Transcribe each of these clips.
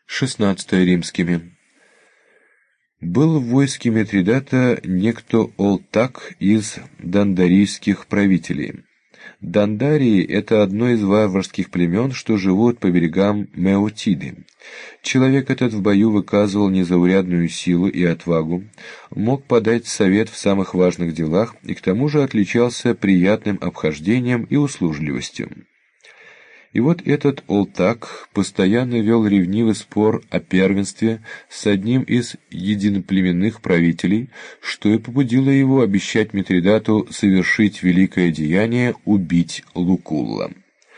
16 римскими. Был в войске Митридата некто Олтак из дандарийских правителей. Дандарии — это одно из варварских племен, что живут по берегам Меотиды. Человек этот в бою выказывал незаурядную силу и отвагу, мог подать совет в самых важных делах и к тому же отличался приятным обхождением и услужливостью. И вот этот Олтак постоянно вел ревнивый спор о первенстве с одним из единоплеменных правителей, что и побудило его обещать Митридату совершить великое деяние — убить Лукулла.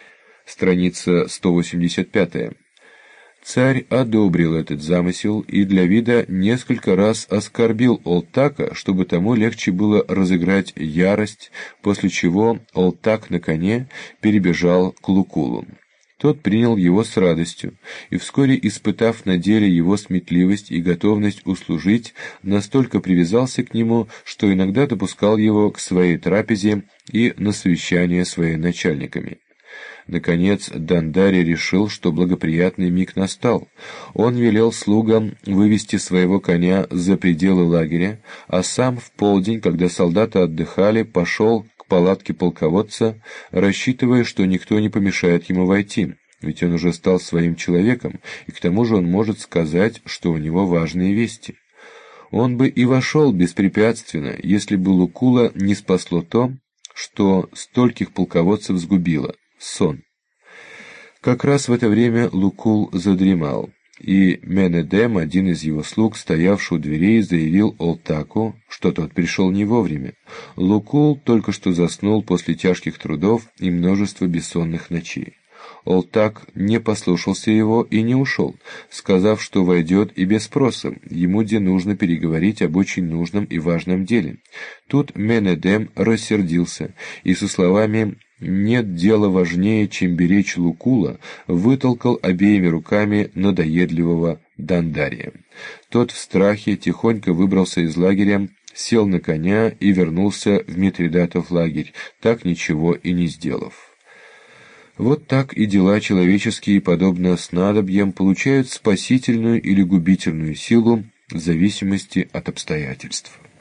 Страница 185. Царь одобрил этот замысел и для вида несколько раз оскорбил Олтака, чтобы тому легче было разыграть ярость, после чего Олтак на коне перебежал к Лукуллу. Тот принял его с радостью, и вскоре, испытав на деле его сметливость и готовность услужить, настолько привязался к нему, что иногда допускал его к своей трапезе и на совещания с военачальниками. Наконец Дандарий решил, что благоприятный миг настал. Он велел слугам вывести своего коня за пределы лагеря, а сам в полдень, когда солдаты отдыхали, пошел к палатке полководца, рассчитывая, что никто не помешает ему войти, ведь он уже стал своим человеком, и к тому же он может сказать, что у него важные вести. Он бы и вошел беспрепятственно, если бы Лукулла не спасло то, что стольких полководцев сгубило — сон. Как раз в это время Лукул задремал, и Менедем, один из его слуг, стоявший у дверей, заявил Олтаку, что тот пришел не вовремя. Лукул только что заснул после тяжких трудов и множества бессонных ночей. Олтак не послушался его и не ушел, сказав, что войдет и без спроса, ему где нужно переговорить об очень нужном и важном деле. Тут Менедем рассердился и со словами «нет дела важнее, чем беречь Лукулла», вытолкал обеими руками надоедливого Дандария. Тот в страхе тихонько выбрался из лагеря, сел на коня и вернулся в Митридатов лагерь, так ничего и не сделав. Вот так и дела человеческие, подобно снадобьям, получают спасительную или губительную силу в зависимости от обстоятельств.